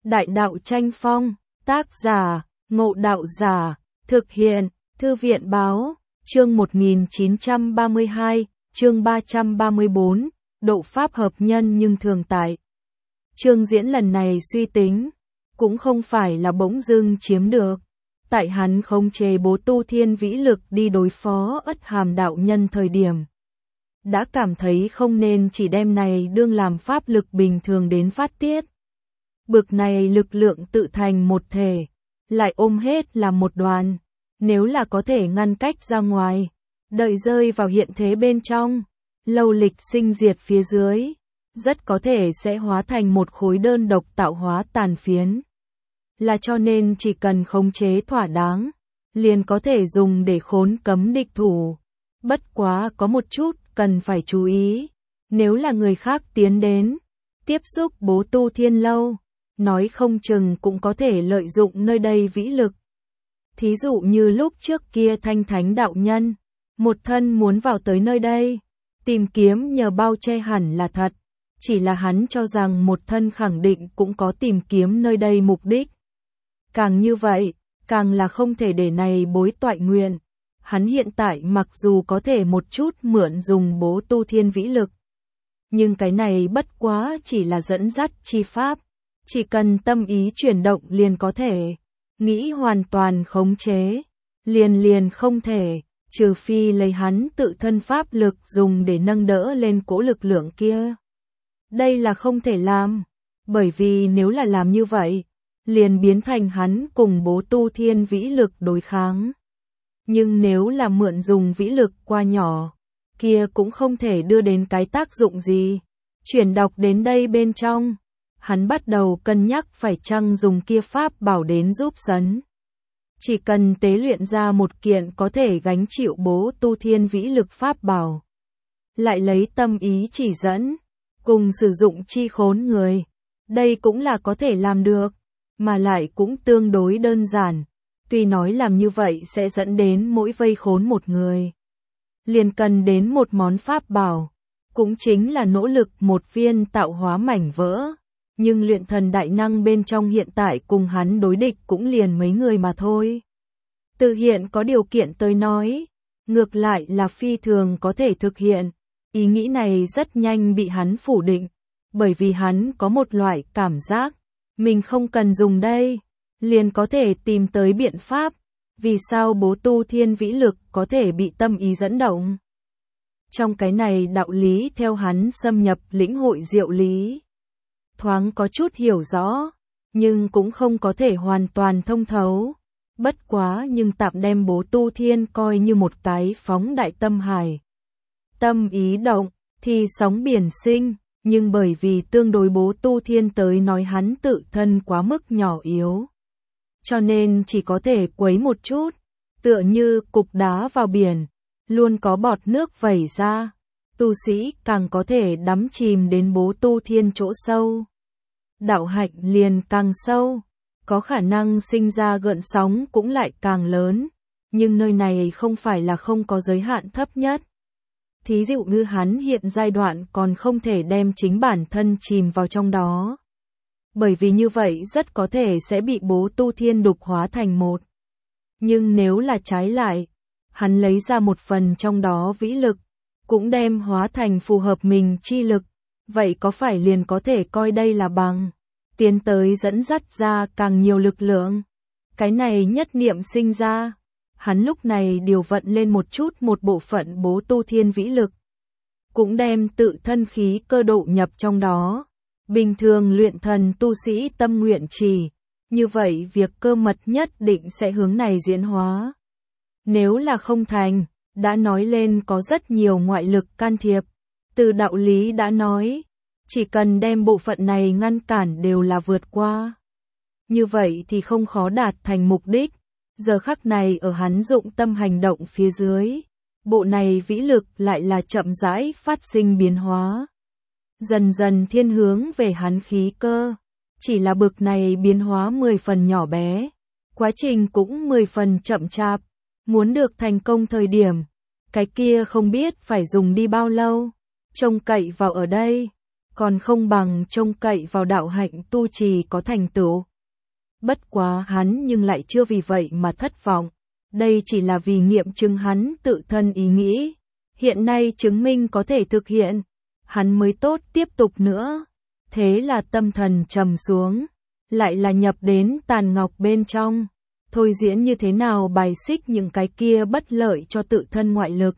Đại đạo tranh phong, tác giả, Ngộ Đạo Giả, thực hiện, Thư viện báo, chương 1932, chương 334, độ pháp hợp nhân nhưng thường tại. Chương diễn lần này suy tính, cũng không phải là bỗng dưng chiếm được. Tại hắn khống chế bố tu thiên vĩ lực đi đối phó Ất Hàm đạo nhân thời điểm. Đã cảm thấy không nên chỉ đem này đương làm pháp lực bình thường đến phát tiết. Bực này lực lượng tự thành một thể, lại ôm hết là một đoàn. Nếu là có thể ngăn cách ra ngoài, đợi rơi vào hiện thế bên trong, lâu lịch sinh diệt phía dưới, rất có thể sẽ hóa thành một khối đơn độc tạo hóa tàn phiến. Là cho nên chỉ cần khống chế thỏa đáng, liền có thể dùng để khốn cấm địch thủ. Bất quá có một chút cần phải chú ý, nếu là người khác tiến đến, tiếp xúc bố tu thiên lâu, nói không chừng cũng có thể lợi dụng nơi đây vĩ lực. Thí dụ như lúc trước kia Thanh Thánh đạo nhân, một thân muốn vào tới nơi đây, tìm kiếm nhờ bao che hẳn là thật, chỉ là hắn cho rằng một thân khẳng định cũng có tìm kiếm nơi đây mục đích. Càng như vậy, càng là không thể để này bối toại nguyện. Hắn hiện tại mặc dù có thể một chút mượn dùng bố tu thiên vĩ lực, nhưng cái này bất quá chỉ là dẫn dắt chi pháp, chỉ cần tâm ý chuyển động liền có thể, nghĩ hoàn toàn khống chế, liền không thể, trừ phi lấy hắn tự thân pháp lực dùng để nâng đỡ lên cỗ lực lượng kia. Đây là không thể làm, bởi vì nếu là làm như vậy, liền biến thành hắn cùng bố tu thiên vĩ lực đối kháng. Nhưng nếu là mượn dùng vĩ lực qua nhỏ, kia cũng không thể đưa đến cái tác dụng gì. Chuyển đọc đến đây bên trong, hắn bắt đầu cân nhắc phải chăng dùng kia pháp bảo đến giúp sấn. Chỉ cần tế luyện ra một kiện có thể gánh chịu bố tu thiên vĩ lực pháp bảo. Lại lấy tâm ý chỉ dẫn, cùng sử dụng chi khốn người. Đây cũng là có thể làm được, mà lại cũng tương đối đơn giản. Tuy nói làm như vậy sẽ dẫn đến mỗi vây khốn một người, liền cần đến một món pháp bảo, cũng chính là nỗ lực một viên tạo hóa mảnh vỡ. Nhưng luyện thần đại năng bên trong hiện tại cùng hắn đối địch cũng liền mấy người mà thôi. Từ hiện có điều kiện tới nói, ngược lại là phi thường có thể thực hiện. Ý nghĩ này rất nhanh bị hắn phủ định, bởi vì hắn có một loại cảm giác, mình không cần dùng đây, liền có thể tìm tới biện pháp, vì sao bố tu thiên vĩ lực có thể bị tâm ý dẫn động. Trong cái này đạo lý theo hắn xâm nhập lĩnh hội diệu lý, thoáng có chút hiểu rõ, nhưng cũng không có thể hoàn toàn thông thấu. Bất quá nhưng tạm đem bố tu thiên coi như một cái phóng đại tâm hải. Tâm ý động, thì sóng biển sinh, nhưng bởi vì tương đối bố tu thiên tới nói hắn tự thân quá mức nhỏ yếu. Cho nên chỉ có thể quấy một chút, tựa như cục đá vào biển, luôn có bọt nước vẩy ra. Tu sĩ càng có thể đắm chìm đến bố tu thiên chỗ sâu, đạo hạnh liền càng sâu, có khả năng sinh ra gợn sóng cũng lại càng lớn, nhưng nơi này không phải là không có giới hạn thấp nhất. Thí dụ như hắn hiện giai đoạn còn không thể đem chính bản thân chìm vào trong đó. Bởi vì như vậy rất có thể sẽ bị bố tu thiên đục hóa thành một. Nhưng nếu là trái lại, hắn lấy ra một phần trong đó vĩ lực, cũng đem hóa thành phù hợp mình chi lực, vậy có phải liền có thể coi đây là bằng tiến tới dẫn dắt ra càng nhiều lực lượng. Cái này nhất niệm sinh ra, hắn lúc này điều vận lên một chút một bộ phận bố tu thiên vĩ lực, cũng đem tự thân khí cơ độ nhập trong đó. Bình thường luyện thần tu sĩ tâm nguyện trì, như vậy việc cơ mật nhất định sẽ hướng này diễn hóa. Nếu là không thành, đã nói lên có rất nhiều ngoại lực can thiệp. Từ đạo lý đã nói, chỉ cần đem bộ phận này ngăn cản đều là vượt qua. Như vậy thì không khó đạt thành mục đích. Giờ khắc này ở hắn dụng tâm hành động phía dưới, bộ này vĩ lực lại là chậm rãi phát sinh biến hóa. Dần dần thiên hướng về hắn khí cơ, chỉ là bực này biến hóa 10 phần nhỏ bé, quá trình cũng 10 phần chậm chạp, muốn được thành công thời điểm, cái kia không biết phải dùng đi bao lâu, trông cậy vào ở đây, còn không bằng trông cậy vào đạo hạnh tu trì có thành tựu. Bất quá hắn nhưng lại chưa vì vậy mà thất vọng. Đây chỉ là vì nghiệm chứng hắn tự thân ý nghĩ. Hiện nay chứng minh có thể thực hiện, hắn mới tốt tiếp tục nữa. Thế là tâm thần trầm xuống, lại là nhập đến tàn ngọc bên trong. Thôi diễn như thế nào bài xích những cái kia bất lợi cho tự thân ngoại lực.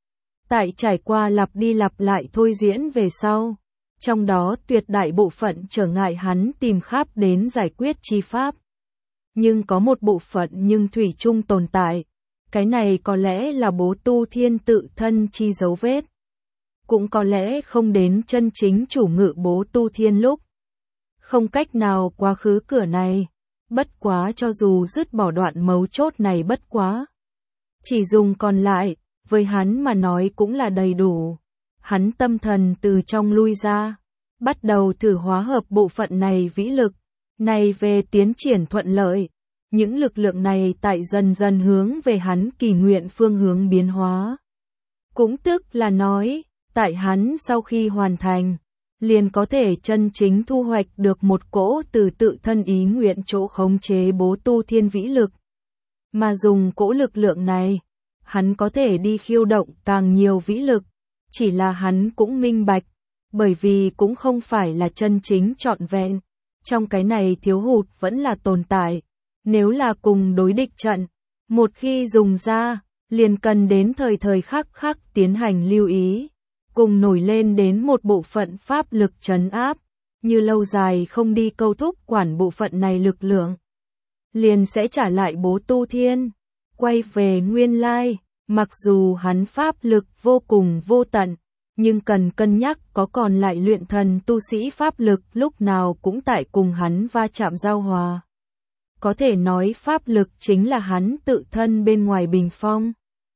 Tại trải qua lặp đi lặp lại thôi diễn về sau, trong đó tuyệt đại bộ phận trở ngại hắn tìm khắp đến giải quyết chi pháp. Nhưng có một bộ phận nhưng thủy chung tồn tại. Cái này có lẽ là Bố Tu Thiên tự thân chi dấu vết. Cũng có lẽ không đến chân chính chủ ngự Bố Tu Thiên lúc. Không cách nào qua khứ cửa này. Bất quá cho dù dứt bỏ đoạn mấu chốt này bất quá. Chỉ dùng còn lại, với hắn mà nói cũng là đầy đủ. Hắn tâm thần từ trong lui ra. Bắt đầu thử hóa hợp bộ phận này vĩ lực. Này về tiến triển thuận lợi. Những lực lượng này tại dần dần hướng về hắn kỳ nguyện phương hướng biến hóa. Cũng tức là nói, tại hắn sau khi hoàn thành, liền có thể chân chính thu hoạch được một cỗ từ tự thân ý nguyện chỗ khống chế Bố Tu Thiên vĩ lực. Mà dùng cỗ lực lượng này, hắn có thể đi khiêu động càng nhiều vĩ lực, chỉ là hắn cũng minh bạch, bởi vì cũng không phải là chân chính trọn vẹn, trong cái này thiếu hụt vẫn là tồn tại. Nếu là cùng đối địch trận, một khi dùng ra, liền cần đến thời khắc khắc tiến hành lưu ý, cùng nổi lên đến một bộ phận pháp lực trấn áp, như lâu dài không đi câu thúc quản bộ phận này lực lượng, liền sẽ trả lại Bố Tu Thiên, quay về nguyên lai, mặc dù hắn pháp lực vô cùng vô tận, nhưng cần cân nhắc có còn lại luyện thần tu sĩ pháp lực lúc nào cũng tại cùng hắn va chạm giao hòa. Có thể nói pháp lực chính là hắn tự thân bên ngoài bình phong.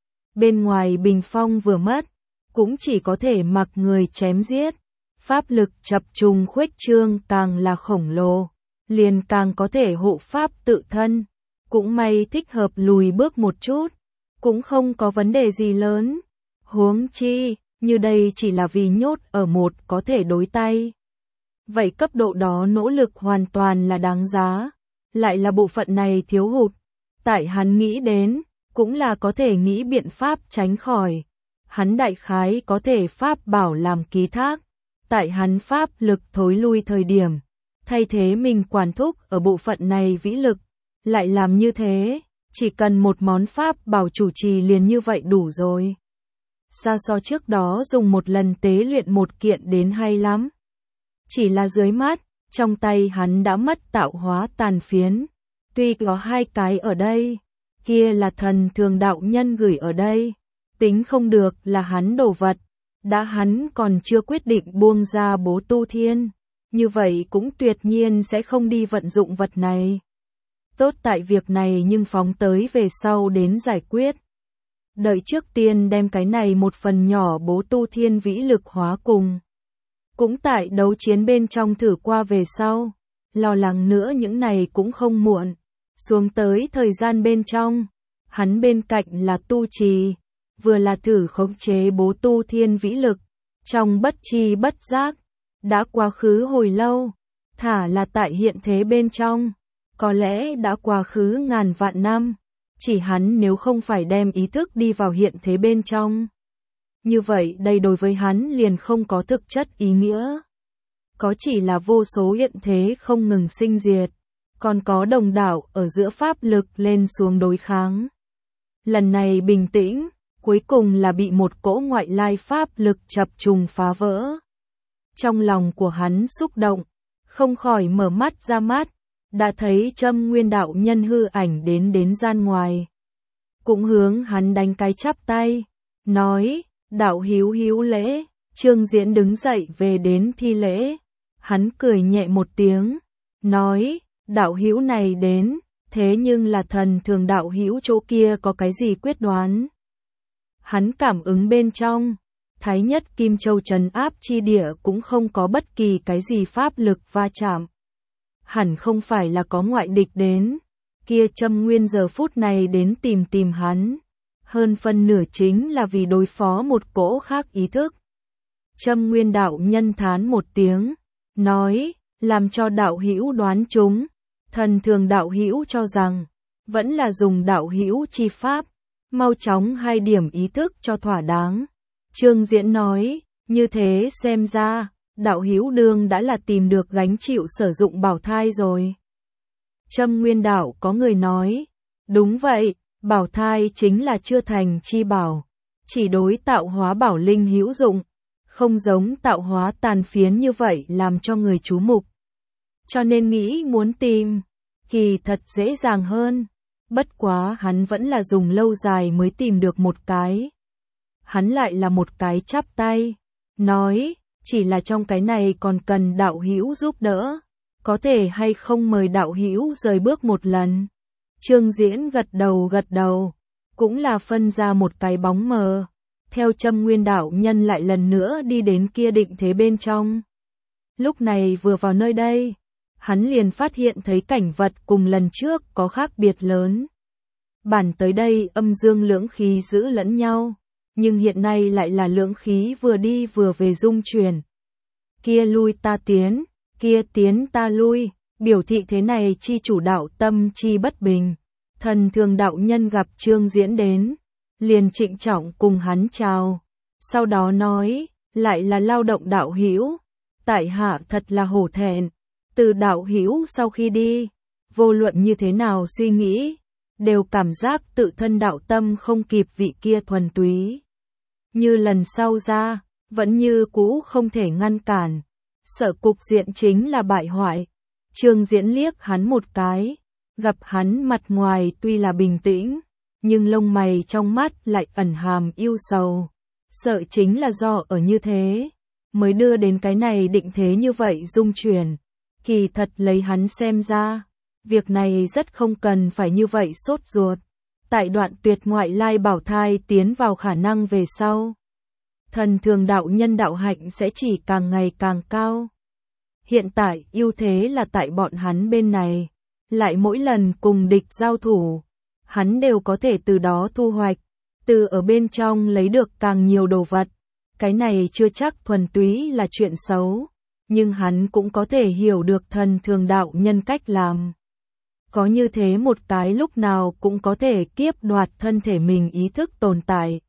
Bên ngoài bình phong vừa mất, cũng chỉ có thể mặc người chém giết. Pháp lực chập trùng khuếch trương càng là khổng lồ, liền càng có thể hộ pháp tự thân. Cũng may thích hợp lùi bước một chút, cũng không có vấn đề gì lớn. Huống chi, như đây chỉ là vì nhốt ở một có thể đối tay. Vậy cấp độ đó nỗ lực hoàn toàn là đáng giá. Lại là bộ phận này thiếu hụt, tại hắn nghĩ đến, cũng là có thể nghĩ biện pháp tránh khỏi. Hắn đại khái có thể pháp bảo làm ký thác, tại hắn pháp lực thối lui thời điểm, thay thế mình quản thúc ở bộ phận này vĩ lực, lại làm như thế, chỉ cần một món pháp bảo chủ trì liền như vậy đủ rồi. Xa so trước đó dùng một lần tế luyện một kiện đến hay lắm. Chỉ là dưới mắt, trong tay hắn đã mất tạo hóa tàn phiến. Tuy có hai cái ở đây, kia là thần thường đạo nhân gửi ở đây. Tính không được là hắn đồ vật. Đã hắn còn chưa quyết định buông ra Bố Tu Thiên. Như vậy cũng tuyệt nhiên sẽ không đi vận dụng vật này. Tốt tại việc này nhưng phóng tới về sau đến giải quyết. Đợi trước tiên đem cái này một phần nhỏ Bố Tu Thiên vĩ lực hóa cùng. Cũng tại đấu chiến bên trong thử qua về sau, lo lắng nữa những này cũng không muộn. Xuống tới thời gian bên trong, hắn bên cạnh là tu trì, vừa là thử khống chế Bố Tu Thiên vĩ lực, trong bất chi bất giác, đã quá khứ hồi lâu, thả là tại hiện thế bên trong, có lẽ đã quá khứ ngàn vạn năm, chỉ hắn nếu không phải đem ý thức đi vào hiện thế bên trong. Như vậy đây đối với hắn liền không có thực chất ý nghĩa. Có chỉ là vô số hiện thế không ngừng sinh diệt, còn có đồng đảo ở giữa pháp lực lên xuống đối kháng. Lần này bình tĩnh, cuối cùng là bị một cỗ ngoại lai pháp lực chập trùng phá vỡ. Trong lòng của hắn xúc động, không khỏi mở mắt ra mắt, đã thấy Trâm Nguyên đạo nhân hư ảnh đến gian ngoài. Cũng hướng hắn đánh cái chắp tay, nói: "Đạo hữu hữu lễ." Trương Diễn đứng dậy về đến thi lễ. Hắn cười nhẹ một tiếng, nói: "Đạo hữu này đến, thế nhưng là thần thường đạo hữu chỗ kia có cái gì quyết đoán?" Hắn cảm ứng bên trong, Thái Nhất Kim Châu trấn áp chi địa cũng không có bất kỳ cái gì pháp lực va chạm. Hẳn không phải là có ngoại địch đến, kia Trâm Nguyên giờ phút này đến tìm hắn. Hơn phân nửa chính là vì đối phó một cỗ khác ý thức. Châm Nguyên đạo nhân thán một tiếng, nói, làm cho đạo hữu đoán chúng. Thần Thường đạo hữu cho rằng, vẫn là dùng đạo hữu chi pháp, mau chóng hai điểm ý thức cho thỏa đáng. Trương Diễn nói, như thế xem ra, đạo hữu đương đã là tìm được gánh chịu sử dụng bảo thai rồi. Châm Nguyên đạo có người nói, đúng vậy, bảo thai chính là chưa thành chi bảo, chỉ đối tạo hóa bảo linh hữu dụng, không giống tạo hóa tàn phiến như vậy làm cho người chú mục. Cho nên nghĩ muốn tìm, kỳ thật dễ dàng hơn, bất quá hắn vẫn là dùng lâu dài mới tìm được một cái. Hắn lại là một cái chắp tay, nói, chỉ là trong cái này còn cần đạo hữu giúp đỡ, có thể hay không mời đạo hữu rời bước một lần. Trương Diễn gật đầu, cũng là phân ra một cái bóng mờ, theo Châm Nguyên đạo nhân lại lần nữa đi đến kia định thế bên trong. Lúc này vừa vào nơi đây, hắn liền phát hiện thấy cảnh vật cùng lần trước có khác biệt lớn. Bản tới đây âm dương lưỡng khí giữ lẫn nhau, nhưng hiện nay lại là lưỡng khí vừa đi vừa về dung chuyển. Kia lui ta tiến, kia tiến ta lui, biểu thị thế này chi chủ đạo tâm chi bất bình. Thần Thường đạo nhân gặp Trương Diễn đến, liền trịnh trọng cùng hắn chào, sau đó nói, lại là lao động đạo hữu, tại hạ thật là hổ thẹn, từ đạo hữu sau khi đi, vô luận như thế nào suy nghĩ, đều cảm giác tự thân đạo tâm không kịp vị kia thuần túy. Như lần sau ra, vẫn như cũ không thể ngăn cản, sợ cục diện chính là bại hoại. Trương Diễn liếc hắn một cái, gặp hắn mặt ngoài tuy là bình tĩnh, nhưng lông mày trong mắt lại ẩn hàm yêu sầu. Sợ chính là do ở như thế, mới đưa đến cái này định thế như vậy dung chuyển. Kỳ thật lấy hắn xem ra, việc này rất không cần phải như vậy sốt ruột. Tại đoạn tuyệt ngoại lai bảo thai tiến vào khả năng về sau, Thần Thường đạo nhân đạo hạnh sẽ chỉ càng ngày càng cao. Hiện tại ưu thế là tại bọn hắn bên này, lại mỗi lần cùng địch giao thủ, hắn đều có thể từ đó thu hoạch, từ ở bên trong lấy được càng nhiều đồ vật. Cái này chưa chắc thuần túy là chuyện xấu, nhưng hắn cũng có thể hiểu được Thần Thường đạo nhân cách làm. Có như thế một cái lúc nào cũng có thể kiếp đoạt thân thể mình ý thức tồn tại.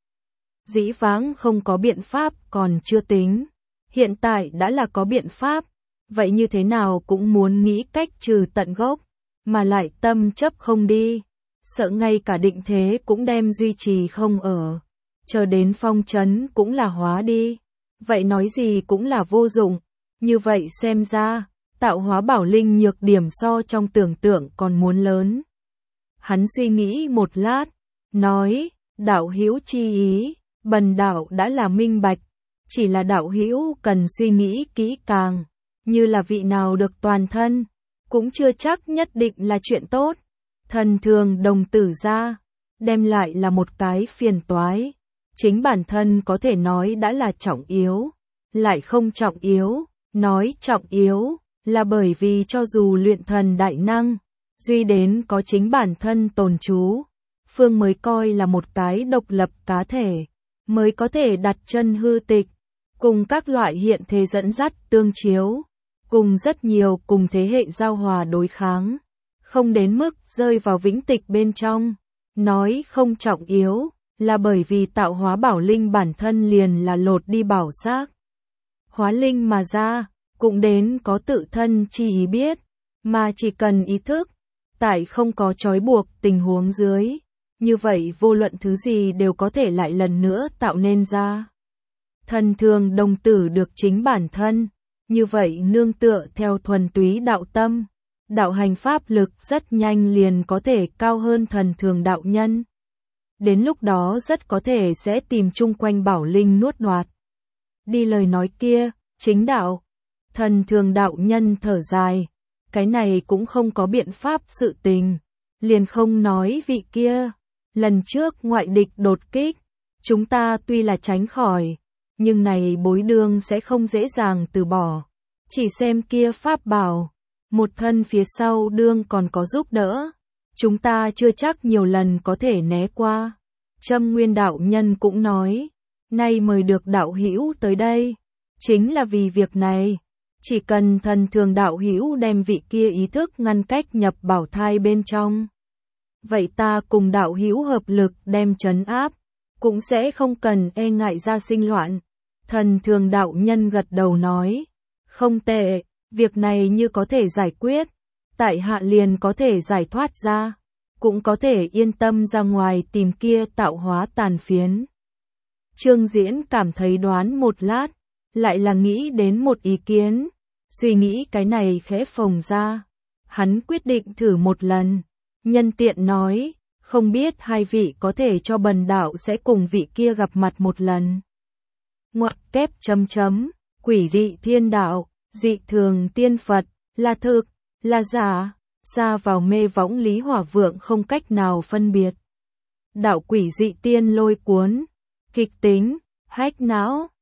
Dĩ vãng không có biện pháp còn chưa tính, hiện tại đã là có biện pháp, vậy như thế nào cũng muốn nghĩ cách trừ tận gốc, mà lại tâm chấp không đi, sợ ngay cả định thế cũng đem duy trì không ở, chờ đến phong trấn cũng là hóa đi, vậy nói gì cũng là vô dụng, như vậy xem ra, tạo hóa bảo linh nhược điểm so trong tưởng tượng còn muốn lớn. Hắn suy nghĩ một lát, nói, đạo hữu chi ý, bần đạo đã là minh bạch, chỉ là đạo hữu cần suy nghĩ kỹ càng, như là vị nào được toàn thân, cũng chưa chắc nhất định là chuyện tốt. Thần Thường đồng tử ra, đem lại là một cái phiền toái, chính bản thân có thể nói đã là trọng yếu, lại không trọng yếu, nói trọng yếu, là bởi vì cho dù luyện thần đại năng, duy đến có chính bản thân tồn trú, phương mới coi là một cái độc lập cá thể, mới có thể đặt chân hư tịch, cùng các loại hiện thế dẫn dắt tương chiếu, cùng rất nhiều cùng thế hệ giao hòa đối kháng, không đến mức rơi vào vĩnh tịch bên trong. Nói không trọng yếu, là bởi vì tạo hóa bảo linh bản thân liền là lột đi bảo xác. Hóa linh mà ra, cũng đến có tự thân chi ý biết, mà chỉ cần ý thức, tại không có trói buộc tình huống dưới, như vậy vô luận thứ gì đều có thể lại lần nữa tạo nên ra. Thần Thường đồng tử được chính bản thân, như vậy nương tựa theo thuần túy đạo tâm, đạo hành pháp lực rất nhanh liền có thể cao hơn Thần Thường đạo nhân. Đến lúc đó rất có thể sẽ tìm chung quanh bảo linh nuốt đoạt. Đi lời nói kia, chính đạo. Thần Thường đạo nhân thở dài, cái này cũng không có biện pháp sự tình, liền không nói vị kia. Lần trước ngoại địch đột kích, chúng ta tuy là tránh khỏi, nhưng này bối đương sẽ không dễ dàng từ bỏ. Chỉ xem kia pháp bảo, một thân phía sau đương còn có giúp đỡ, chúng ta chưa chắc nhiều lần có thể né qua. Châm Nguyên đạo nhân cũng nói, nay mời được đạo hữu tới đây, Chính là vì việc này, chỉ cần thần thường đạo hữu đem vị kia ý thức ngăn cách nhập bảo thai bên trong. Vậy ta cùng đạo hữu hợp lực đem trấn áp, cũng sẽ không cần e ngại ra sinh loạn. Thần thường đạo nhân gật đầu nói, không tệ, việc này như có thể giải quyết, tại hạ liền có thể giải thoát ra, cũng có thể yên tâm ra ngoài tìm kia tạo hóa tàn phiến. Trương Diễn cảm thấy đoán một lát, lại là nghĩ đến một ý kiến, suy nghĩ cái này khẽ phồng ra. Hắn quyết định thử một lần, nhân tiện nói, không biết hai vị có thể cho bần đạo sẽ cùng vị kia gặp mặt một lần. Ngoặc kép chấm chấm, quỷ dị thiên đạo, dị thường tiên Phật, là thực, là giả, xa vào mê võng Lý Hỏa Vượng không cách nào phân biệt. Đạo quỷ dị tiên lôi cuốn, kịch tính, hách não.